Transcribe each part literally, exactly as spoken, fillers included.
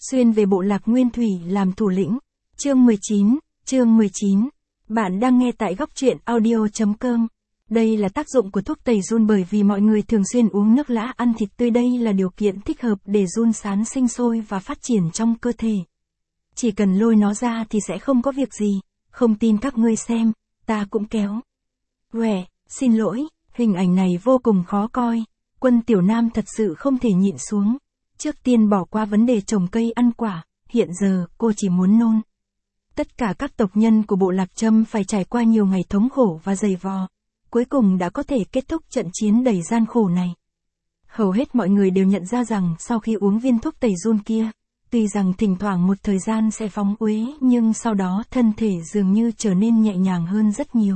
xuyên về bộ lạc Nguyên Thủy làm thủ lĩnh. Chương mười chín, chương mười chín. Bạn đang nghe tại góc truyện audio chấm com. Đây là tác dụng của thuốc tẩy giun bởi vì mọi người thường xuyên uống nước lã ăn thịt tươi, đây là điều kiện thích hợp để giun sán sinh sôi và phát triển trong cơ thể. Chỉ cần lôi nó ra thì sẽ không có việc gì, không tin các ngươi xem, ta cũng kéo. Quẻ, xin lỗi, hình ảnh này vô cùng khó coi, Quân Tiểu Nam thật sự không thể nhịn xuống. Trước tiên bỏ qua vấn đề trồng cây ăn quả, hiện giờ cô chỉ muốn nôn. Tất cả các tộc nhân của bộ lạc Trâm phải trải qua nhiều ngày thống khổ và dày vò, cuối cùng đã có thể kết thúc trận chiến đầy gian khổ này. Hầu hết mọi người đều nhận ra rằng sau khi uống viên thuốc tẩy giun kia, tuy rằng thỉnh thoảng một thời gian sẽ phóng uế nhưng sau đó thân thể dường như trở nên nhẹ nhàng hơn rất nhiều.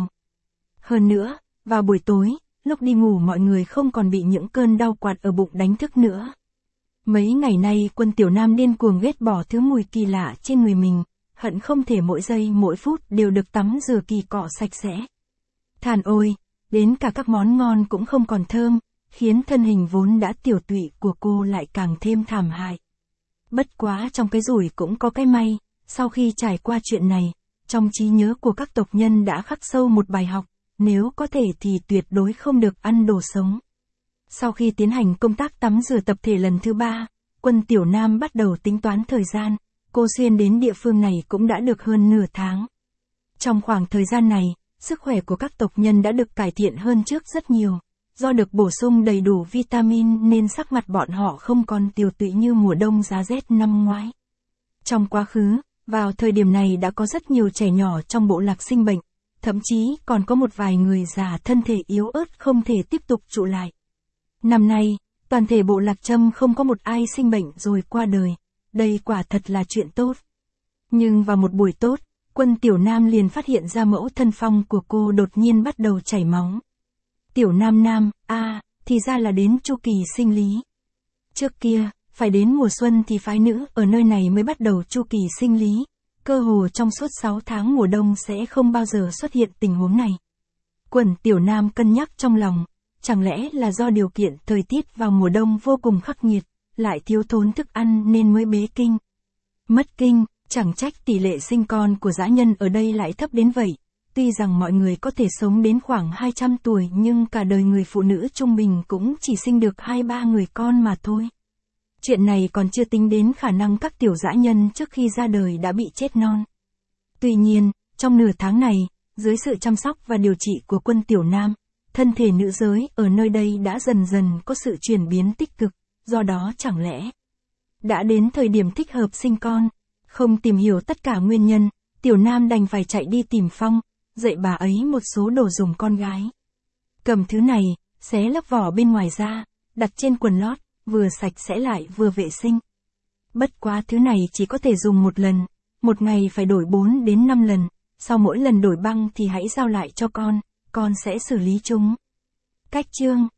Hơn nữa, vào buổi tối, lúc đi ngủ mọi người không còn bị những cơn đau quặn ở bụng đánh thức nữa. Mấy ngày nay Quân Tiểu Nam điên cuồng ghét bỏ thứ mùi kỳ lạ trên người mình, hận không thể mỗi giây mỗi phút đều được tắm rửa kỳ cọ sạch sẽ. Than ôi, đến cả các món ngon cũng không còn thơm, khiến thân hình vốn đã tiểu tụy của cô lại càng thêm thảm hại. Bất quá trong cái rủi cũng có cái may, sau khi trải qua chuyện này, trong trí nhớ của các tộc nhân đã khắc sâu một bài học, nếu có thể thì tuyệt đối không được ăn đồ sống. Sau khi tiến hành công tác tắm rửa tập thể lần thứ ba, Quân Tiểu Nam bắt đầu tính toán thời gian, cô xuyên đến địa phương này cũng đã được hơn nửa tháng. Trong khoảng thời gian này, sức khỏe của các tộc nhân đã được cải thiện hơn trước rất nhiều, do được bổ sung đầy đủ vitamin nên sắc mặt bọn họ không còn tiều tụy như mùa đông giá rét năm ngoái. Trong quá khứ, vào thời điểm này đã có rất nhiều trẻ nhỏ trong bộ lạc sinh bệnh, thậm chí còn có một vài người già thân thể yếu ớt không thể tiếp tục trụ lại. Năm nay, toàn thể bộ lạc Trâm không có một ai sinh bệnh rồi qua đời, đây quả thật là chuyện tốt. Nhưng vào một buổi tốt, Quân Tiểu Nam liền phát hiện ra mẫu thân phong của cô đột nhiên bắt đầu chảy máu. Tiểu Nam Nam, a, à, thì ra là đến chu kỳ sinh lý. Trước kia, phải đến mùa xuân thì phái nữ ở nơi này mới bắt đầu chu kỳ sinh lý, cơ hồ trong suốt sáu tháng mùa đông sẽ không bao giờ xuất hiện tình huống này. Quân Tiểu Nam cân nhắc trong lòng, chẳng lẽ là do điều kiện thời tiết vào mùa đông vô cùng khắc nghiệt, lại thiếu thốn thức ăn nên mới bế kinh. Mất kinh, chẳng trách tỷ lệ sinh con của dã nhân ở đây lại thấp đến vậy. Tuy rằng mọi người có thể sống đến khoảng hai trăm tuổi nhưng cả đời người phụ nữ trung bình cũng chỉ sinh được hai ba người con mà thôi. Chuyện này còn chưa tính đến khả năng các tiểu dã nhân trước khi ra đời đã bị chết non. Tuy nhiên, trong nửa tháng này, dưới sự chăm sóc và điều trị của Quân Tiểu Nam, thân thể nữ giới ở nơi đây đã dần dần có sự chuyển biến tích cực, do đó chẳng lẽ đã đến thời điểm thích hợp sinh con. Không tìm hiểu tất cả nguyên nhân, Tiểu Nam đành phải chạy đi tìm Phong, dạy bà ấy một số đồ dùng con gái. Cầm thứ này, xé lớp vỏ bên ngoài ra, đặt trên quần lót, vừa sạch sẽ lại vừa vệ sinh. Bất quá thứ này chỉ có thể dùng một lần, một ngày phải đổi bốn đến năm lần, sau mỗi lần đổi băng thì hãy giao lại cho con, con sẽ xử lý chúng. Cách chương,